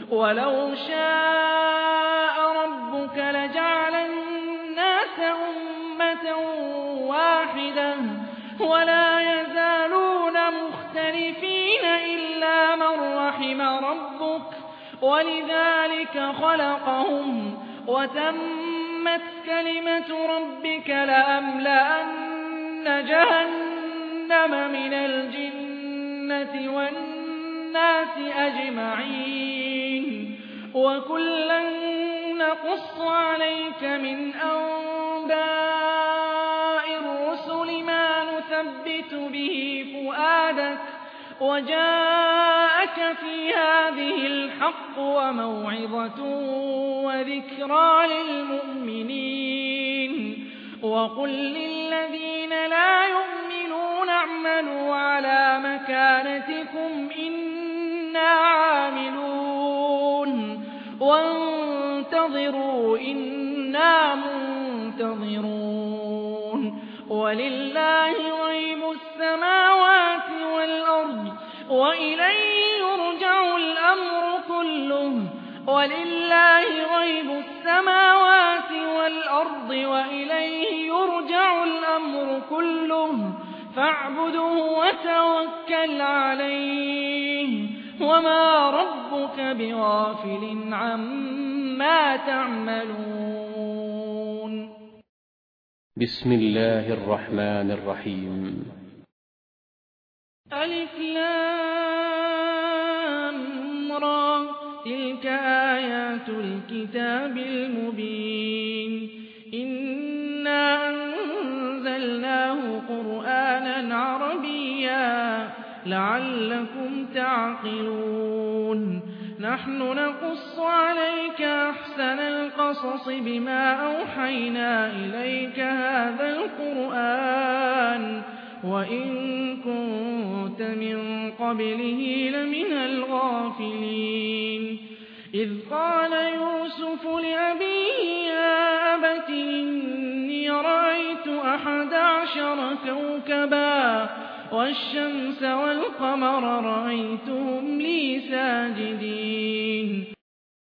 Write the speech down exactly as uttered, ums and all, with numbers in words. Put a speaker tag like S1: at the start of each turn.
S1: وَلَوْ شَاءَ رَبُّكَ لَجَعَلَ النَّاسَ أُمَّةً وَاحِدَةً وَلَا يَزَالُونَ مُخْتَلِفِينَ إِلَّا مَن رَّحِمَ رَبُّكَ وَلِذَٰلِكَ خَلَقَهُمْ وَتَمَّتْ كَلِمَةُ رَبِّكَ لَأَمْلَأَنَّ جَهَنَّمَ مِنَ الْجِنَّةِ وَالنَّاسِ أَجْمَعِينَ وَكُلًّا نَّقُصُّ عَلَيْكَ مِنْ أَنبَاءِ الرُّسُلِ مَا نُثَبِّتُ بِهِ فُؤَادَكَ وَجَاءَكَ فِي هَٰذِهِ الْحَقُّ وَمَوْعِظَةٌ وَذِكْرَىٰ لِلْمُؤْمِنِينَ وَقُل لِّلَّذِينَ لَا يُؤْمِنُونَ اعْمَلُوا عَلَىٰ مَكَانَتِكُمْ إِنَّا عَامِلُونَ وَانتَظِرُوا إِنَّا مُنتَظِرُونَ وَلِلَّهِ غَيْبُ السَّمَاوَاتِ وَالْأَرْضِ وَإِلَيْهِ يُرْجَعُ الْأَمْرُ كُلُّهُ وَلِلَّهِ غَيْبُ السَّمَاوَاتِ وَالْأَرْضِ وَإِلَيْهِ يُرْجَعُ الْأَمْرُ كُلُّهُ فَاعْبُدْهُ وَتَوَكَّلْ عَلَيْهِ وَمَا رَبُّكَ بِغَافِلٍ عَمَّا تَعْمَلُونَ
S2: بسم الله الرحمن الرحيم
S1: ألف لام را تلك آيات الكتاب المبين إنا أنزلناه قرآنا عربيا لعلكم تعقلون نحن نقص عليك أحسن القصص بما أوحينا إليك هذا القرآن وإن كنت من قبله لمن الغافلين إذ قال يوسف لأبيه يا أبت إني رأيت أحد عشر كوكبا والشمس والقمر رأيتهم لي ساجدين